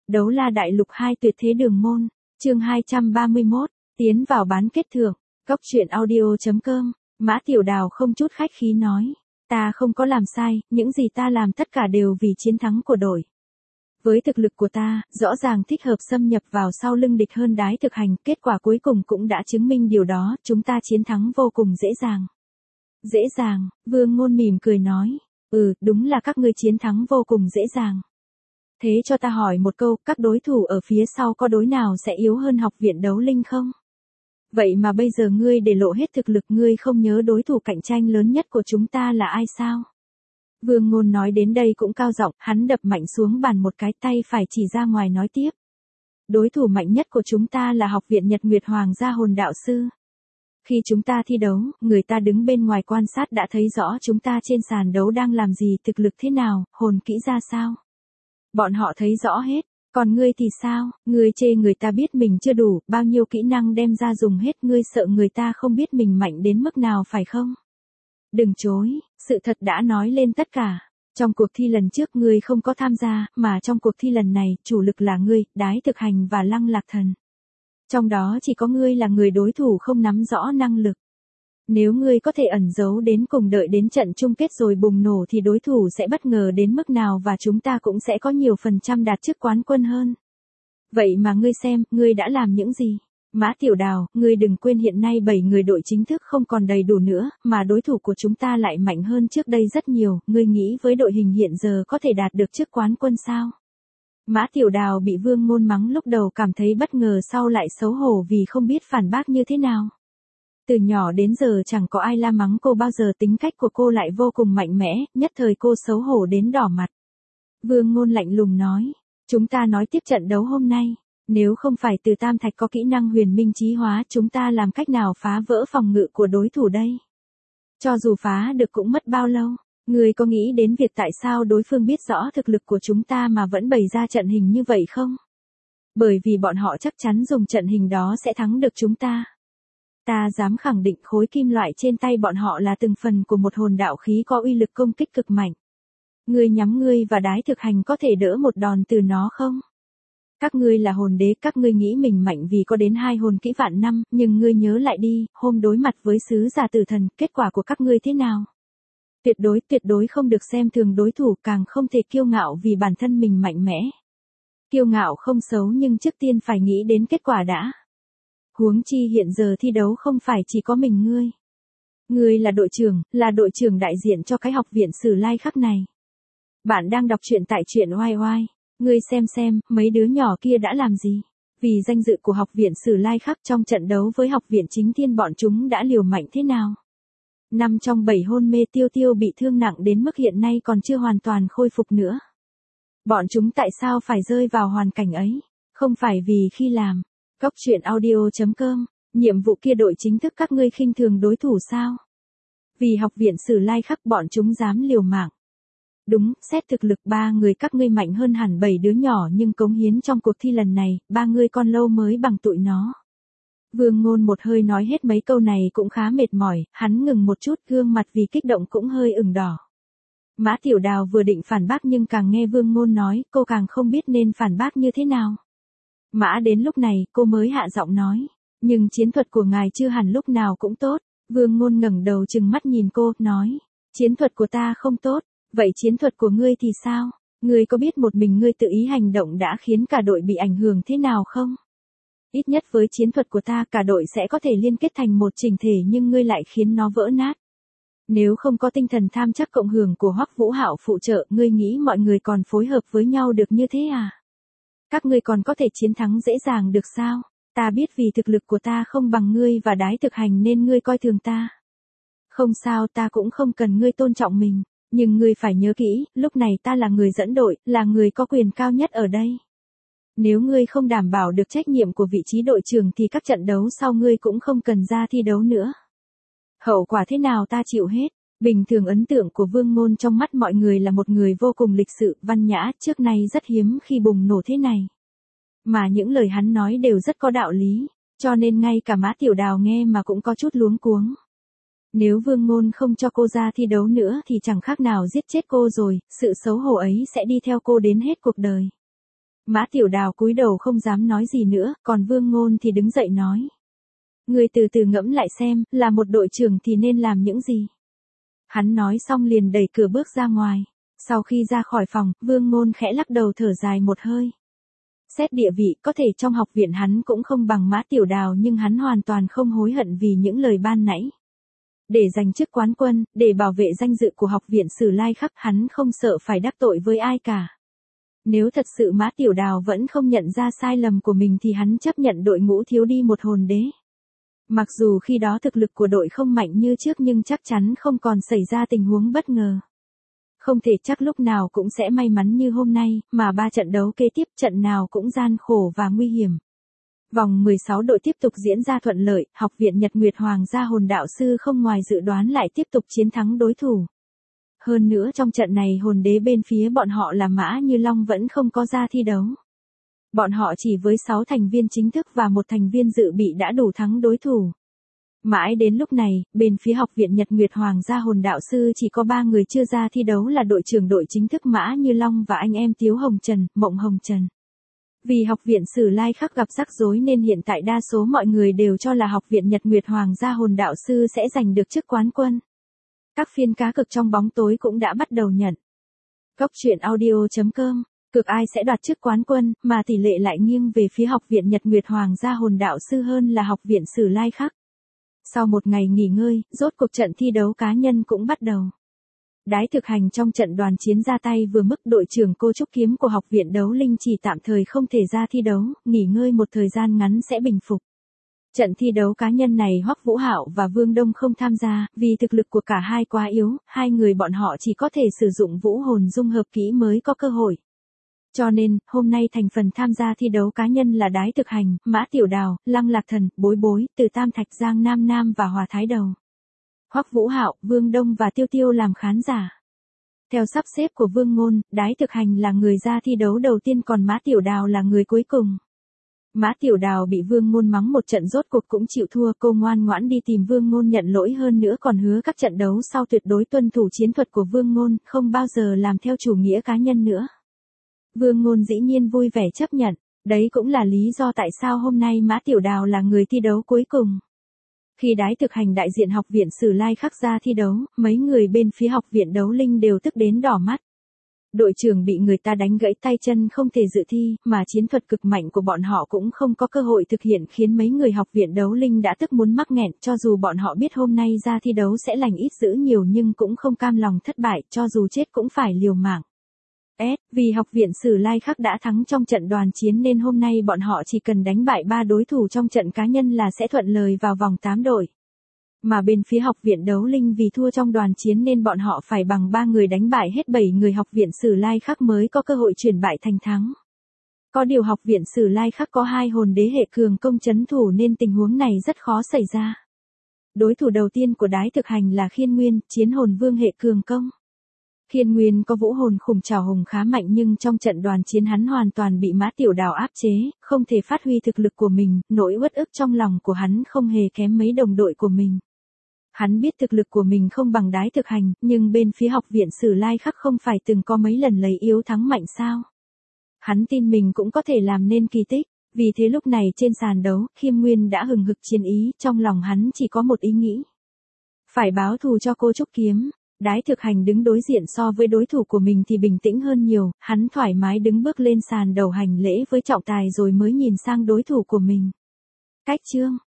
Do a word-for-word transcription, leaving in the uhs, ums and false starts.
Đấu la đại lục hai tuyệt thế đường môn, chương hai trăm ba mươi mốt, tiến vào bán kết thưởng, cốc truyện audio.com, Mã Tiểu Đào không chút khách khí nói, ta không có làm sai, những gì ta làm tất cả đều vì chiến thắng của đội. Với thực lực của ta, rõ ràng thích hợp xâm nhập vào sau lưng địch hơn đái thực hành, kết quả cuối cùng cũng đã chứng minh điều đó, chúng ta chiến thắng vô cùng dễ dàng. Dễ dàng, Vương Ngôn mỉm cười nói, ừ, đúng là các ngươi chiến thắng vô cùng dễ dàng. Thế cho ta hỏi một câu, các đối thủ ở phía sau có đối nào sẽ yếu hơn học viện đấu linh không? Vậy mà bây giờ ngươi để lộ hết thực lực, ngươi không nhớ đối thủ cạnh tranh lớn nhất của chúng ta là ai sao? Vương Ngôn nói đến đây cũng cao giọng, hắn đập mạnh xuống bàn một cái, tay phải chỉ ra ngoài nói tiếp. Đối thủ mạnh nhất của chúng ta là học viện Nhật Nguyệt Hoàng gia hồn đạo sư. Khi chúng ta thi đấu, người ta đứng bên ngoài quan sát đã thấy rõ chúng ta trên sàn đấu đang làm gì, thực lực thế nào, hồn kỹ ra sao. Bọn họ thấy rõ hết, còn ngươi thì sao, ngươi chê người ta biết mình chưa đủ, bao nhiêu kỹ năng đem ra dùng hết, ngươi sợ người ta không biết mình mạnh đến mức nào phải không? Đừng chối, sự thật đã nói lên tất cả. Trong cuộc thi lần trước ngươi không có tham gia, mà trong cuộc thi lần này, chủ lực là ngươi, đái thực hành và lăng lạc thần. Trong đó chỉ có ngươi là người đối thủ không nắm rõ năng lực. Nếu ngươi có thể ẩn giấu đến cùng đợi đến trận chung kết rồi bùng nổ thì đối thủ sẽ bất ngờ đến mức nào và chúng ta cũng sẽ có nhiều phần trăm đạt chức quán quân hơn. Vậy mà ngươi xem, ngươi đã làm những gì? Mã Tiểu Đào, ngươi đừng quên hiện nay bảy người đội chính thức không còn đầy đủ nữa, mà đối thủ của chúng ta lại mạnh hơn trước đây rất nhiều, ngươi nghĩ với đội hình hiện giờ có thể đạt được chức quán quân sao? Mã Tiểu Đào bị Vương Ngôn mắng lúc đầu cảm thấy bất ngờ, sau lại xấu hổ vì không biết phản bác như thế nào. Từ nhỏ đến giờ chẳng có ai la mắng cô bao giờ, tính cách của cô lại vô cùng mạnh mẽ, nhất thời cô xấu hổ đến đỏ mặt. Vương Ngôn lạnh lùng nói, chúng ta nói tiếp trận đấu hôm nay, nếu không phải Từ Tam Thạch có kỹ năng huyền minh chí hóa, chúng ta làm cách nào phá vỡ phòng ngự của đối thủ đây? Cho dù phá được cũng mất bao lâu? Ngươi có nghĩ đến việc tại sao đối phương biết rõ thực lực của chúng ta mà vẫn bày ra trận hình như vậy không? Bởi vì bọn họ chắc chắn dùng trận hình đó sẽ thắng được chúng ta. Ta dám khẳng định khối kim loại trên tay bọn họ là từng phần của một hồn đạo khí có uy lực công kích cực mạnh. Ngươi nhắm ngươi và đái thực hành có thể đỡ một đòn từ nó không? Các ngươi là hồn đế, các ngươi nghĩ mình mạnh vì có đến hai hồn kỹ vạn năm, nhưng ngươi nhớ lại đi, hôm đối mặt với sứ giả tử thần, kết quả của các ngươi thế nào? Tuyệt đối, tuyệt đối không được xem thường đối thủ, càng không thể kiêu ngạo vì bản thân mình mạnh mẽ. Kiêu ngạo không xấu nhưng trước tiên phải nghĩ đến kết quả đã. Huống chi hiện giờ thi đấu không phải chỉ có mình ngươi. Ngươi là đội trưởng, là đội trưởng đại diện cho cái học viện Sử Lai Khắc này. Bạn đang đọc truyện tại truyện oai oai. Ngươi xem xem, mấy đứa nhỏ kia đã làm gì? Vì danh dự của học viện Sử Lai Khắc trong trận đấu với học viện Chính Thiên bọn chúng đã liều mạnh thế nào? Năm trong bảy hôn mê, Tiêu Tiêu bị thương nặng đến mức hiện nay còn chưa hoàn toàn khôi phục nữa. Bọn chúng tại sao phải rơi vào hoàn cảnh ấy? Không phải vì khi làm cốc truyện audio.com, nhiệm vụ kia đội chính thức các ngươi khinh thường đối thủ sao? Vì học viện Sử Lai Khắc bọn chúng dám liều mạng. Đúng, xét thực lực ba người các ngươi mạnh hơn hẳn bảy đứa nhỏ, nhưng cống hiến trong cuộc thi lần này, ba người còn lâu mới bằng tụi nó. Vương Ngôn một hơi nói hết mấy câu này cũng khá mệt mỏi, hắn ngừng một chút, gương mặt vì kích động cũng hơi ửng đỏ. Mã Tiểu Đào vừa định phản bác nhưng càng nghe Vương Ngôn nói, cô càng không biết nên phản bác như thế nào. Mã đến lúc này, cô mới hạ giọng nói, nhưng chiến thuật của ngài chưa hẳn lúc nào cũng tốt. Vương Ngôn ngẩng đầu trừng mắt nhìn cô, nói, chiến thuật của ta không tốt, vậy chiến thuật của ngươi thì sao? Ngươi có biết một mình ngươi tự ý hành động đã khiến cả đội bị ảnh hưởng thế nào không? Ít nhất với chiến thuật của ta cả đội sẽ có thể liên kết thành một chỉnh thể, nhưng ngươi lại khiến nó vỡ nát. Nếu không có tinh thần tham chắc cộng hưởng của Hoắc Vũ Hạo phụ trợ, ngươi nghĩ mọi người còn phối hợp với nhau được như thế à? Các ngươi còn có thể chiến thắng dễ dàng được sao? Ta biết vì thực lực của ta không bằng ngươi và đái thực hành nên ngươi coi thường ta. Không sao, ta cũng không cần ngươi tôn trọng mình. Nhưng ngươi phải nhớ kỹ, lúc này ta là người dẫn đội, là người có quyền cao nhất ở đây. Nếu ngươi không đảm bảo được trách nhiệm của vị trí đội trưởng thì các trận đấu sau ngươi cũng không cần ra thi đấu nữa. Hậu quả thế nào ta chịu hết. Bình thường ấn tượng của Vương Ngôn trong mắt mọi người là một người vô cùng lịch sự, văn nhã, trước nay rất hiếm khi bùng nổ thế này. Mà những lời hắn nói đều rất có đạo lý, cho nên ngay cả Mã Tiểu Đào nghe mà cũng có chút luống cuống. Nếu Vương Ngôn không cho cô ra thi đấu nữa thì chẳng khác nào giết chết cô rồi, sự xấu hổ ấy sẽ đi theo cô đến hết cuộc đời. Mã Tiểu Đào cúi đầu không dám nói gì nữa, còn Vương Ngôn thì đứng dậy nói. Người từ từ ngẫm lại xem, là một đội trưởng thì nên làm những gì. Hắn nói xong liền đẩy cửa bước ra ngoài. Sau khi ra khỏi phòng, Vương Ngôn khẽ lắc đầu thở dài một hơi. Xét địa vị, có thể trong học viện hắn cũng không bằng Mã Tiểu Đào nhưng hắn hoàn toàn không hối hận vì những lời ban nãy. Để giành chức quán quân, để bảo vệ danh dự của học viện Sử Lai Khắc, hắn không sợ phải đắc tội với ai cả. Nếu thật sự Mã Tiểu Đào vẫn không nhận ra sai lầm của mình thì hắn chấp nhận đội ngũ thiếu đi một hồn đế. Mặc dù khi đó thực lực của đội không mạnh như trước nhưng chắc chắn không còn xảy ra tình huống bất ngờ. Không thể chắc lúc nào cũng sẽ may mắn như hôm nay, mà ba trận đấu kế tiếp trận nào cũng gian khổ và nguy hiểm. Vòng mười sáu đội tiếp tục diễn ra thuận lợi, học viện Nhật Nguyệt Hoàng gia hồn đạo sư không ngoài dự đoán lại tiếp tục chiến thắng đối thủ. Hơn nữa trong trận này hồn đế bên phía bọn họ là Mã Như Long vẫn không có ra thi đấu. Bọn họ chỉ với sáu thành viên chính thức và một thành viên dự bị đã đủ thắng đối thủ. Mãi đến lúc này, bên phía học viện Nhật Nguyệt Hoàng gia hồn đạo sư chỉ có ba người chưa ra thi đấu là đội trưởng đội chính thức Mã Như Long và anh em Tiếu Hồng Trần, Mộng Hồng Trần. Vì học viện Sử Lai Khắc gặp rắc rối nên hiện tại đa số mọi người đều cho là học viện Nhật Nguyệt Hoàng gia hồn đạo sư sẽ giành được chức quán quân. Các phiên cá cược trong bóng tối cũng đã bắt đầu nhận. Góc truyện audio chấm com, cực ai sẽ đoạt chức quán quân, mà tỷ lệ lại nghiêng về phía học viện Nhật Nguyệt Hoàng gia hồn đạo sư hơn là học viện Sử Lai Khắc. Sau một ngày nghỉ ngơi, rốt cuộc trận thi đấu cá nhân cũng bắt đầu. Đái Thực Hành trong trận đoàn chiến ra tay vừa mức đội trưởng Cô Trúc Kiếm của học viện Đấu Linh chỉ tạm thời không thể ra thi đấu, nghỉ ngơi một thời gian ngắn sẽ bình phục. Trận thi đấu cá nhân này Hoắc Vũ Hạo và Vương Đông không tham gia, vì thực lực của cả hai quá yếu, hai người bọn họ chỉ có thể sử dụng vũ hồn dung hợp kỹ mới có cơ hội. Cho nên, hôm nay thành phần tham gia thi đấu cá nhân là Đái Thực Hành, Mã Tiểu Đào, Lăng Lạc Thần, Bối Bối, Từ Tam Thạch Giang Nam Nam và Hòa Thái Đầu. Hoắc Vũ Hạo, Vương Đông và Tiêu Tiêu làm khán giả. Theo sắp xếp của Vương Ngôn, Đái Thực Hành là người ra thi đấu đầu tiên còn Mã Tiểu Đào là người cuối cùng. Mã Tiểu Đào bị Vương Ngôn mắng một trận rốt cuộc cũng chịu thua, cô ngoan ngoãn đi tìm Vương Ngôn nhận lỗi hơn nữa còn hứa các trận đấu sau tuyệt đối tuân thủ chiến thuật của Vương Ngôn, không bao giờ làm theo chủ nghĩa cá nhân nữa. Vương Ngôn dĩ nhiên vui vẻ chấp nhận, đấy cũng là lý do tại sao hôm nay Mã Tiểu Đào là người thi đấu cuối cùng. Khi Đái Thực Hành đại diện học viện Sử Lai Khắc ra thi đấu, mấy người bên phía học viện Đấu Linh đều tức đến đỏ mắt. Đội trưởng bị người ta đánh gãy tay chân không thể dự thi, mà chiến thuật cực mạnh của bọn họ cũng không có cơ hội thực hiện khiến mấy người học viện Đấu Linh đã tức muốn mắc nghẹn, cho dù bọn họ biết hôm nay ra thi đấu sẽ lành ít dữ nhiều nhưng cũng không cam lòng thất bại, cho dù chết cũng phải liều mạng. S, vì học viện Sử Lai Khắc đã thắng trong trận đoàn chiến nên hôm nay bọn họ chỉ cần đánh bại ba đối thủ trong trận cá nhân là sẽ thuận lợi vào vòng tám đội. Mà bên phía học viện Đấu Linh vì thua trong đoàn chiến nên bọn họ phải bằng ba người đánh bại hết bảy người học viện Sử Lai Khắc mới có cơ hội chuyển bại thành thắng. Có điều học viện Sử Lai Khắc có hai hồn đế hệ cường công trấn thủ nên tình huống này rất khó xảy ra. Đối thủ đầu tiên của Đái Thực Hành là Khiên Nguyên, chiến hồn vương hệ cường công. Khiên Nguyên có vũ hồn khủng trảo hùng khá mạnh nhưng trong trận đoàn chiến hắn hoàn toàn bị Mã Tiểu Đào áp chế, không thể phát huy thực lực của mình, nỗi uất ức trong lòng của hắn không hề kém mấy đồng đội của mình. Hắn biết thực lực của mình không bằng Đái Thực Hành, nhưng bên phía học viện Sử Lai Khắc không phải từng có mấy lần lấy yếu thắng mạnh sao? Hắn tin mình cũng có thể làm nên kỳ tích, vì thế lúc này trên sàn đấu, Khiêm Nguyên đã hừng hực chiến ý, trong lòng hắn chỉ có một ý nghĩ. Phải báo thù cho Cô Trúc Kiếm. Đái Thực Hành đứng đối diện so với đối thủ của mình thì bình tĩnh hơn nhiều, hắn thoải mái đứng bước lên sàn đầu hành lễ với trọng tài rồi mới nhìn sang đối thủ của mình. Cách chương